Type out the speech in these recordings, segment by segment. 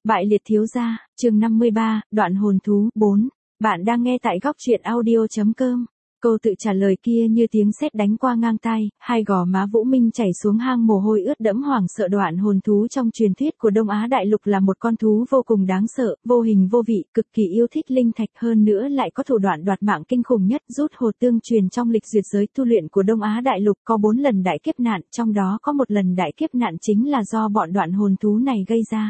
Bại liệt thiếu gia, chương 53, đoạn hồn thú, 4. Bạn đang nghe tại góc truyện audio.com. Câu tự trả lời kia như tiếng sét đánh qua ngang tai, hai gò má Vũ Minh chảy xuống hang mồ hôi ướt đẫm hoảng sợ. Đoạn hồn thú trong truyền thuyết của Đông Á Đại Lục là một con thú vô cùng đáng sợ, vô hình vô vị, cực kỳ yêu thích linh thạch, hơn nữa lại có thủ đoạn đoạt mạng kinh khủng nhất. Rút hồ tương truyền trong lịch duyệt giới tu luyện của Đông Á Đại Lục có 4 lần đại kiếp nạn, trong đó có một lần đại kiếp nạn chính là do bọn đoạn hồn thú này gây ra.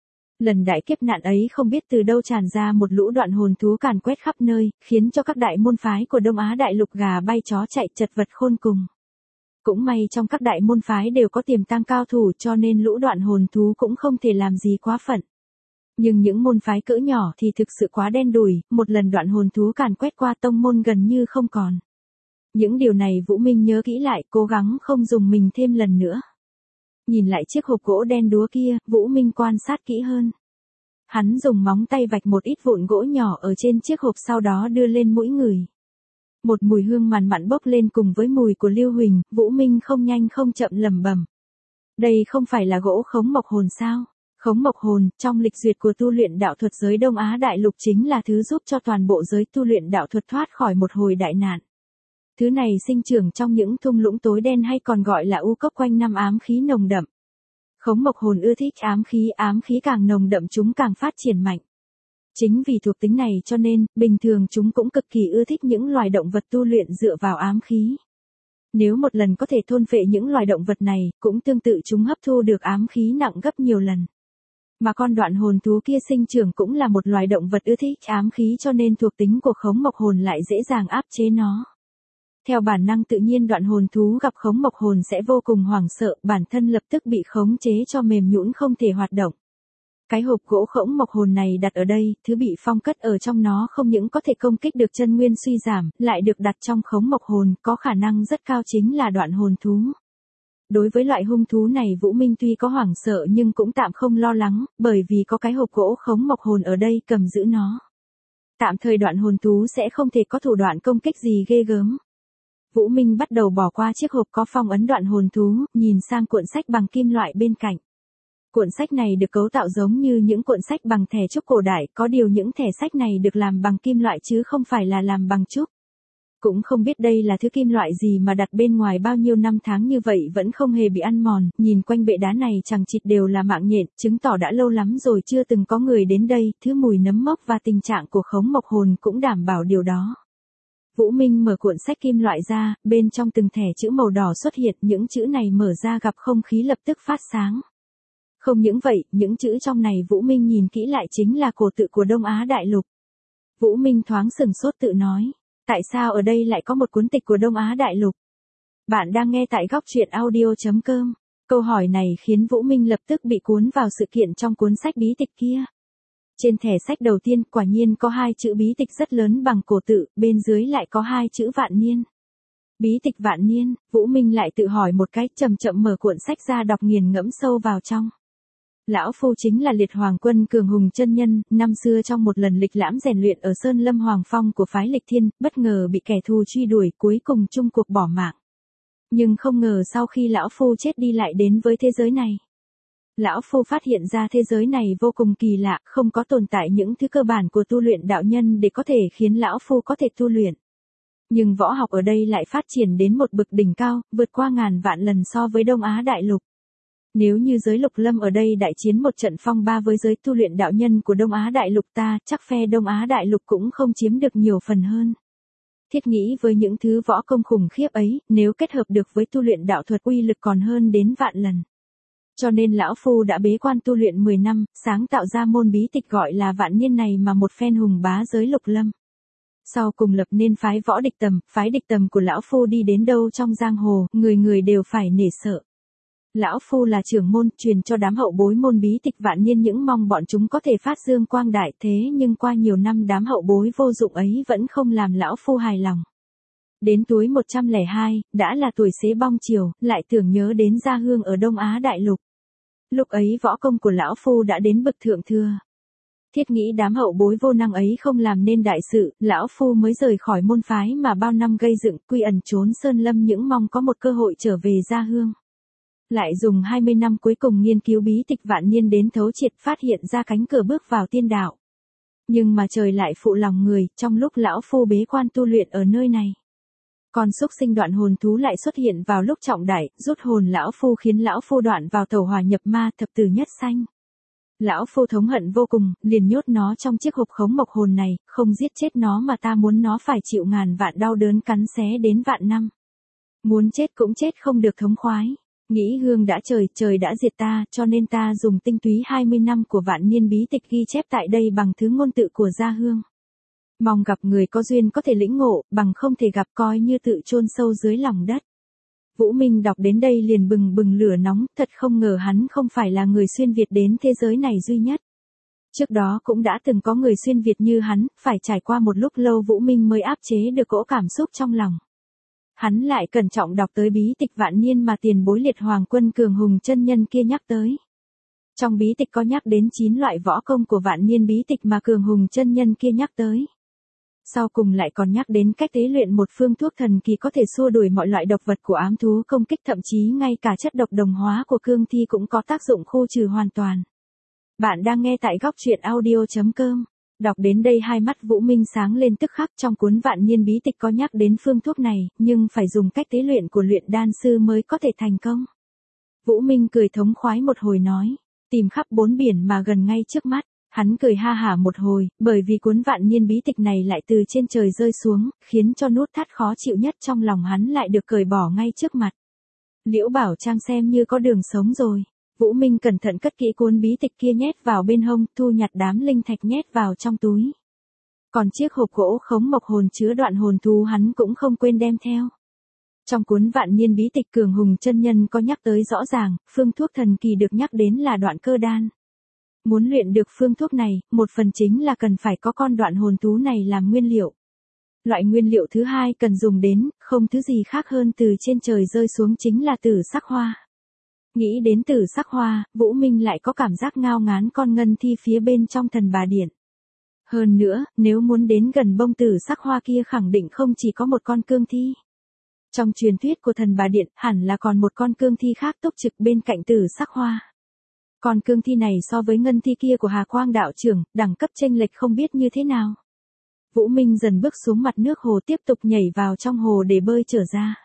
Lần đại kiếp nạn ấy không biết từ đâu tràn ra một lũ đoạn hồn thú càn quét khắp nơi, khiến cho các đại môn phái của Đông Á Đại Lục gà bay chó chạy, chật vật khôn cùng. Cũng may trong các đại môn phái đều có tiềm tàng cao thủ, cho nên lũ đoạn hồn thú cũng không thể làm gì quá phận. Nhưng những môn phái cỡ nhỏ thì thực sự quá đen đủi, một lần đoạn hồn thú càn quét qua tông môn gần như không còn. Những điều này Vũ Minh nhớ kỹ lại, cố gắng không dùng mình thêm lần nữa. Nhìn lại chiếc hộp gỗ đen đúa kia, Vũ Minh quan sát kỹ hơn. Hắn dùng móng tay vạch một ít vụn gỗ nhỏ ở trên chiếc hộp, sau đó đưa lên mũi người. Một mùi hương màn mặn bốc lên cùng với mùi của Lưu Huỳnh, Vũ Minh không nhanh không chậm lẩm bẩm. Đây không phải là gỗ khống mộc hồn sao? Khống mộc hồn, trong lịch duyệt của tu luyện đạo thuật giới Đông Á Đại Lục chính là thứ giúp cho toàn bộ giới tu luyện đạo thuật thoát khỏi một hồi đại nạn. Thứ này sinh trưởng trong những thung lũng tối đen hay còn gọi là u cốc quanh năm ám khí nồng đậm. Khống mộc hồn ưa thích ám khí càng nồng đậm chúng càng phát triển mạnh. Chính vì thuộc tính này cho nên, bình thường chúng cũng cực kỳ ưa thích những loài động vật tu luyện dựa vào ám khí. Nếu một lần có thể thôn phệ những loài động vật này, cũng tương tự chúng hấp thu được ám khí nặng gấp nhiều lần. Mà con đoạn hồn thú kia sinh trưởng cũng là một loài động vật ưa thích ám khí, cho nên thuộc tính của khống mộc hồn lại dễ dàng áp chế nó. Theo bản năng tự nhiên đoạn hồn thú gặp khống mộc hồn sẽ vô cùng hoảng sợ, bản thân lập tức bị khống chế cho mềm nhũn không thể hoạt động. Cái hộp gỗ khống mộc hồn này đặt ở đây, thứ bị phong cất ở trong nó không những có thể công kích được chân nguyên suy giảm, lại được đặt trong khống mộc hồn, có khả năng rất cao chính là đoạn hồn thú. Đối với loại hung thú này Vũ Minh tuy có hoảng sợ nhưng cũng tạm không lo lắng, bởi vì có cái hộp gỗ khống mộc hồn ở đây cầm giữ nó. Tạm thời đoạn hồn thú sẽ không thể có thủ đoạn công kích gì ghê gớm. Vũ Minh bắt đầu bỏ qua chiếc hộp có phong ấn đoạn hồn thú, nhìn sang cuộn sách bằng kim loại bên cạnh. Cuộn sách này được cấu tạo giống như những cuộn sách bằng thẻ trúc cổ đại, có điều những thẻ sách này được làm bằng kim loại chứ không phải là làm bằng trúc. Cũng không biết đây là thứ kim loại gì mà đặt bên ngoài bao nhiêu năm tháng như vậy vẫn không hề bị ăn mòn, nhìn quanh bệ đá này chẳng chịt đều là mạng nhện, chứng tỏ đã lâu lắm rồi chưa từng có người đến đây, thứ mùi nấm mốc và tình trạng của khống mộc hồn cũng đảm bảo điều đó. Vũ Minh mở cuộn sách kim loại ra, bên trong từng thẻ chữ màu đỏ xuất hiện, những chữ này mở ra gặp không khí lập tức phát sáng. Không những vậy, những chữ trong này Vũ Minh nhìn kỹ lại chính là cổ tự của Đông Á Đại Lục. Vũ Minh thoáng sừng sốt tự nói, tại sao ở đây lại có một cuốn tịch của Đông Á Đại Lục? Bạn đang nghe tại góc truyện audio.com. Câu hỏi này khiến Vũ Minh lập tức bị cuốn vào sự kiện trong cuốn sách bí tịch kia. Trên thẻ sách đầu tiên quả nhiên có 2 chữ bí tịch rất lớn bằng cổ tự, bên dưới lại có 2 chữ vạn niên. Bí tịch vạn niên, Vũ Minh lại tự hỏi một cách, chậm chậm mở cuộn sách ra đọc nghiền ngẫm sâu vào trong. Lão Phu chính là Liệt Hoàng Quân Cường Hùng chân nhân, năm xưa trong một lần lịch lãm rèn luyện ở Sơn Lâm Hoàng Phong của phái Lịch Thiên, bất ngờ bị kẻ thù truy đuổi, cuối cùng chung cuộc bỏ mạng. Nhưng không ngờ sau khi Lão Phu chết đi lại đến với thế giới này. Lão Phu phát hiện ra thế giới này vô cùng kỳ lạ, không có tồn tại những thứ cơ bản của tu luyện đạo nhân để có thể khiến Lão Phu có thể tu luyện. Nhưng võ học ở đây lại phát triển đến một bậc đỉnh cao, vượt qua ngàn vạn lần so với Đông Á Đại Lục. Nếu như giới Lục Lâm ở đây đại chiến một trận phong ba với giới tu luyện đạo nhân của Đông Á Đại Lục ta, chắc phe Đông Á Đại Lục cũng không chiếm được nhiều phần hơn. Thiết nghĩ với những thứ võ công khủng khiếp ấy, nếu kết hợp được với tu luyện đạo thuật uy lực còn hơn đến vạn lần. Cho nên Lão Phu đã bế quan tu luyện 10 năm, sáng tạo ra môn bí tịch gọi là vạn niên này mà một phen hùng bá giới Lục Lâm. Sau cùng lập nên phái địch tầm của Lão Phu đi đến đâu trong giang hồ, người người đều phải nể sợ. Lão Phu là trưởng môn, truyền cho đám hậu bối môn bí tịch vạn niên những mong bọn chúng có thể phát dương quang đại, thế nhưng qua nhiều năm đám hậu bối vô dụng ấy vẫn không làm Lão Phu hài lòng. Đến tuổi 102, đã là tuổi xế bong chiều, lại tưởng nhớ đến gia hương ở Đông Á Đại Lục. Lúc ấy võ công của Lão Phu đã đến bậc thượng thừa. Thiết nghĩ đám hậu bối vô năng ấy không làm nên đại sự, Lão Phu mới rời khỏi môn phái mà bao năm gây dựng, quy ẩn trốn sơn lâm những mong có một cơ hội trở về gia hương. Lại dùng 20 năm cuối cùng nghiên cứu bí tịch vạn niên đến thấu triệt phát hiện ra cánh cửa bước vào tiên đạo. Nhưng mà trời lại phụ lòng người, trong lúc lão phu bế quan tu luyện ở nơi này. Con xúc sinh đoạn hồn thú lại xuất hiện vào lúc trọng đại, rút hồn lão phu khiến lão phu đoạn vào tẩu hỏa nhập ma thập tử nhất sanh. Lão phu thống hận vô cùng, liền nhốt nó trong chiếc hộp khống mộc hồn này, không giết chết nó mà ta muốn nó phải chịu ngàn vạn đau đớn cắn xé đến vạn năm. Muốn chết cũng chết không được thống khoái. Nghĩ hương đã trời đã diệt ta, cho nên ta dùng tinh túy 20 năm của vạn niên bí tịch ghi chép tại đây bằng thứ ngôn tự của gia hương. Mong gặp người có duyên có thể lĩnh ngộ, bằng không thể gặp coi như tự chôn sâu dưới lòng đất. Vũ Minh đọc đến đây liền bừng bừng lửa nóng, thật không ngờ hắn không phải là người xuyên Việt đến thế giới này duy nhất. Trước đó cũng đã từng có người xuyên Việt như hắn, phải trải qua một lúc lâu Vũ Minh mới áp chế được cỗ cảm xúc trong lòng. Hắn lại cẩn trọng đọc tới bí tịch vạn niên mà tiền bối Liệt Hoàng Quân Cường Hùng chân nhân kia nhắc tới. Trong bí tịch có nhắc đến 9 loại võ công của vạn niên bí tịch mà Cường Hùng chân nhân kia nhắc tới. Sau cùng lại còn nhắc đến cách tế luyện một phương thuốc thần kỳ có thể xua đuổi mọi loại độc vật của ám thú công kích, thậm chí ngay cả chất độc đồng hóa của cương thi cũng có tác dụng khu trừ hoàn toàn. Bạn đang nghe tại góc truyện audio.com. Đọc đến đây hai mắt Vũ Minh sáng lên tức khắc, trong cuốn vạn niên bí tịch có nhắc đến phương thuốc này, nhưng phải dùng cách tế luyện của luyện đan sư mới có thể thành công. Vũ Minh cười thống khoái một hồi nói, tìm khắp 4 biển mà gần ngay trước mắt. Hắn cười ha hả một hồi, bởi vì cuốn vạn niên bí tịch này lại từ trên trời rơi xuống, khiến cho nút thắt khó chịu nhất trong lòng hắn lại được cởi bỏ ngay trước mặt. Liễu Bảo Trang xem như có đường sống rồi. Vũ Minh cẩn thận cất kỹ cuốn bí tịch kia nhét vào bên hông, thu nhặt đám linh thạch nhét vào trong túi. Còn chiếc hộp gỗ khống mộc hồn chứa đoạn hồn thú hắn cũng không quên đem theo. Trong cuốn vạn niên bí tịch Cường Hùng chân nhân có nhắc tới rõ ràng, phương thuốc thần kỳ được nhắc đến là đoạn cơ đan. Muốn luyện được phương thuốc này, một phần chính là cần phải có con đoạn hồn thú này làm nguyên liệu. Loại nguyên liệu thứ hai cần dùng đến, không thứ gì khác hơn từ trên trời rơi xuống chính là tử sắc hoa. Nghĩ đến tử sắc hoa, Vũ Minh lại có cảm giác ngao ngán con ngân thi phía bên trong thần bà điện. Hơn nữa, nếu muốn đến gần bông tử sắc hoa kia khẳng định không chỉ có một con cương thi. Trong truyền thuyết của thần bà điện, hẳn là còn một con cương thi khác túc trực bên cạnh tử sắc hoa. Còn cương thi này so với ngân thi kia của Hà Quang đạo trưởng, đẳng cấp chênh lệch không biết như thế nào. Vũ Minh dần bước xuống mặt nước hồ tiếp tục nhảy vào trong hồ để bơi trở ra.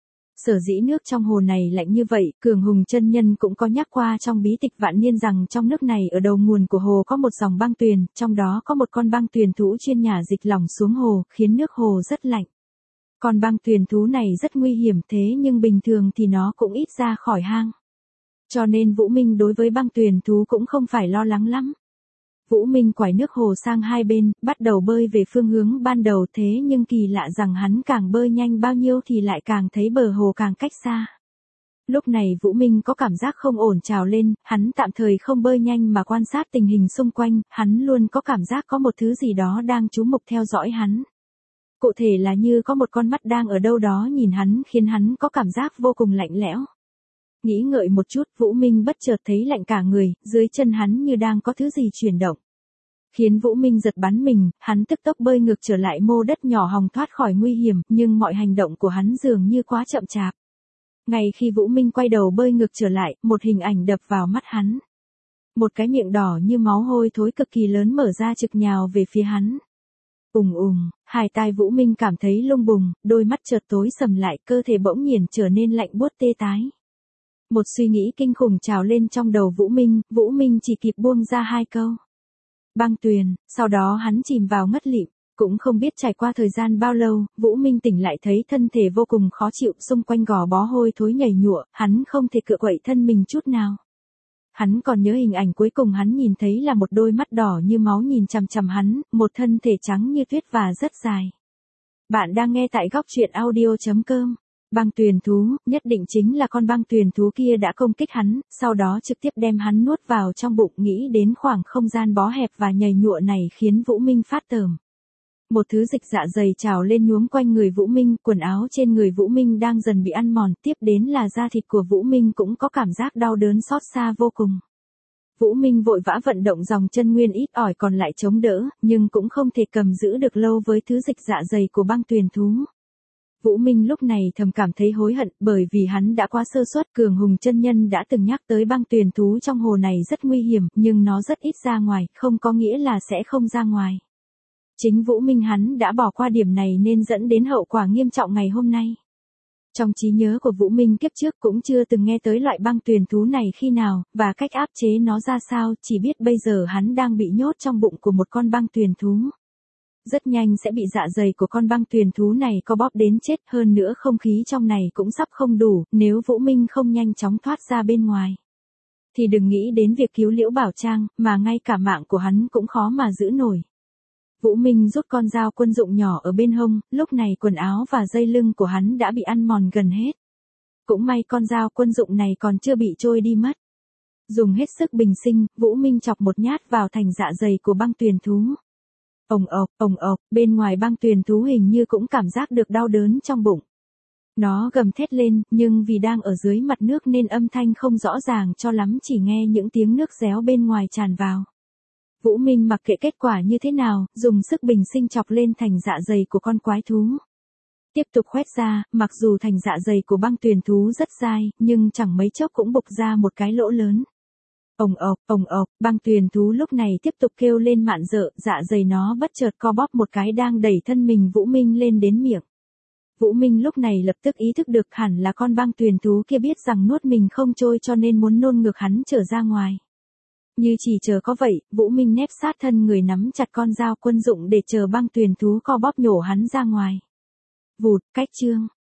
Sở dĩ nước trong hồ này lạnh như vậy, Cường Hùng chân nhân cũng có nhắc qua trong bí tịch vạn niên rằng trong nước này ở đầu nguồn của hồ có một dòng băng tuyền, trong đó có một con băng tuyền thú chuyên nhả dịch lỏng xuống hồ, khiến nước hồ rất lạnh. Con băng tuyền thú này rất nguy hiểm thế nhưng bình thường thì nó cũng ít ra khỏi hang. Cho nên Vũ Minh đối với băng tuyền thú cũng không phải lo lắng lắm. Vũ Minh quải nước hồ sang hai bên, bắt đầu bơi về phương hướng ban đầu, thế nhưng kỳ lạ rằng hắn càng bơi nhanh bao nhiêu thì lại càng thấy bờ hồ càng cách xa. Lúc này Vũ Minh có cảm giác không ổn trào lên, hắn tạm thời không bơi nhanh mà quan sát tình hình xung quanh, hắn luôn có cảm giác có một thứ gì đó đang chú mục theo dõi hắn. Cụ thể là như có một con mắt đang ở đâu đó nhìn hắn, khiến hắn có cảm giác vô cùng lạnh lẽo. Nghĩ ngợi một chút, Vũ Minh bất chợt thấy lạnh cả người, dưới chân hắn như đang có thứ gì chuyển động. Khiến Vũ Minh giật bắn mình, hắn tức tốc bơi ngược trở lại mô đất nhỏ hòng thoát khỏi nguy hiểm, nhưng mọi hành động của hắn dường như quá chậm chạp. Ngay khi Vũ Minh quay đầu bơi ngược trở lại, một hình ảnh đập vào mắt hắn. Một cái miệng đỏ như máu hôi thối cực kỳ lớn mở ra trực nhào về phía hắn. Hai tai Vũ Minh cảm thấy lung bùng, đôi mắt chợt tối sầm lại, cơ thể bỗng nhiên trở nên lạnh buốt tê tái. Một suy nghĩ kinh khủng trào lên trong đầu Vũ Minh chỉ kịp buông ra hai câu. Băng tuyền, sau đó hắn chìm vào ngất lịm, cũng không biết trải qua thời gian bao lâu, Vũ Minh tỉnh lại thấy thân thể vô cùng khó chịu, xung quanh gò bó hôi thối nhầy nhụa, hắn không thể cựa quậy thân mình chút nào. Hắn còn nhớ hình ảnh cuối cùng hắn nhìn thấy là một đôi mắt đỏ như máu nhìn chằm chằm hắn, một thân thể trắng như tuyết và rất dài. Bạn đang nghe tại góc truyện audio.com. Băng tuyền thú, nhất định chính là con băng tuyền thú kia đã công kích hắn, sau đó trực tiếp đem hắn nuốt vào trong bụng, nghĩ đến khoảng không gian bó hẹp và nhầy nhụa này khiến Vũ Minh phát tởm. Một thứ dịch dạ dày trào lên nhuốm quanh người Vũ Minh, quần áo trên người Vũ Minh đang dần bị ăn mòn, tiếp đến là da thịt của Vũ Minh cũng có cảm giác đau đớn xót xa vô cùng. Vũ Minh vội vã vận động dòng chân nguyên ít ỏi còn lại chống đỡ, nhưng cũng không thể cầm giữ được lâu với thứ dịch dạ dày của băng tuyền thú. Vũ Minh lúc này thầm cảm thấy hối hận bởi vì hắn đã quá sơ suất. Cường Hùng chân nhân đã từng nhắc tới băng tuyền thú trong hồ này rất nguy hiểm, nhưng nó rất ít ra ngoài, không có nghĩa là sẽ không ra ngoài. Chính Vũ Minh hắn đã bỏ qua điểm này nên dẫn đến hậu quả nghiêm trọng ngày hôm nay. Trong trí nhớ của Vũ Minh kiếp trước cũng chưa từng nghe tới loại băng tuyền thú này khi nào, và cách áp chế nó ra sao, chỉ biết bây giờ hắn đang bị nhốt trong bụng của một con băng tuyền thú. Rất nhanh sẽ bị dạ dày của con băng tuyền thú này co bóp đến chết, hơn nữa không khí trong này cũng sắp không đủ, nếu Vũ Minh không nhanh chóng thoát ra bên ngoài. Thì đừng nghĩ đến việc cứu Liễu Bảo Trang, mà ngay cả mạng của hắn cũng khó mà giữ nổi. Vũ Minh rút con dao quân dụng nhỏ ở bên hông, lúc này quần áo và dây lưng của hắn đã bị ăn mòn gần hết. Cũng may con dao quân dụng này còn chưa bị trôi đi mất. Dùng hết sức bình sinh, Vũ Minh chọc một nhát vào thành dạ dày của băng tuyền thú. Ồng ộc, bên ngoài băng tuyền thú hình như cũng cảm giác được đau đớn trong bụng. Nó gầm thét lên, nhưng vì đang ở dưới mặt nước nên âm thanh không rõ ràng cho lắm, chỉ nghe những tiếng nước réo bên ngoài tràn vào. Vũ Minh mặc kệ kết quả như thế nào, dùng sức bình sinh chọc lên thành dạ dày của con quái thú. Tiếp tục khoét ra, mặc dù thành dạ dày của băng tuyền thú rất dai, nhưng chẳng mấy chốc cũng bục ra một cái lỗ lớn. Ồng ộc, băng tuyền thú lúc này tiếp tục kêu lên mạn rợ, dạ dày nó bất chợt co bóp một cái đang đẩy thân mình Vũ Minh lên đến miệng. Vũ Minh lúc này lập tức ý thức được hẳn là con băng tuyền thú kia biết rằng nuốt mình không trôi cho nên muốn nôn ngược hắn trở ra ngoài. Như chỉ chờ có vậy, Vũ Minh nép sát thân người nắm chặt con dao quân dụng để chờ băng tuyền thú co bóp nhổ hắn ra ngoài. Vụt, cách chương.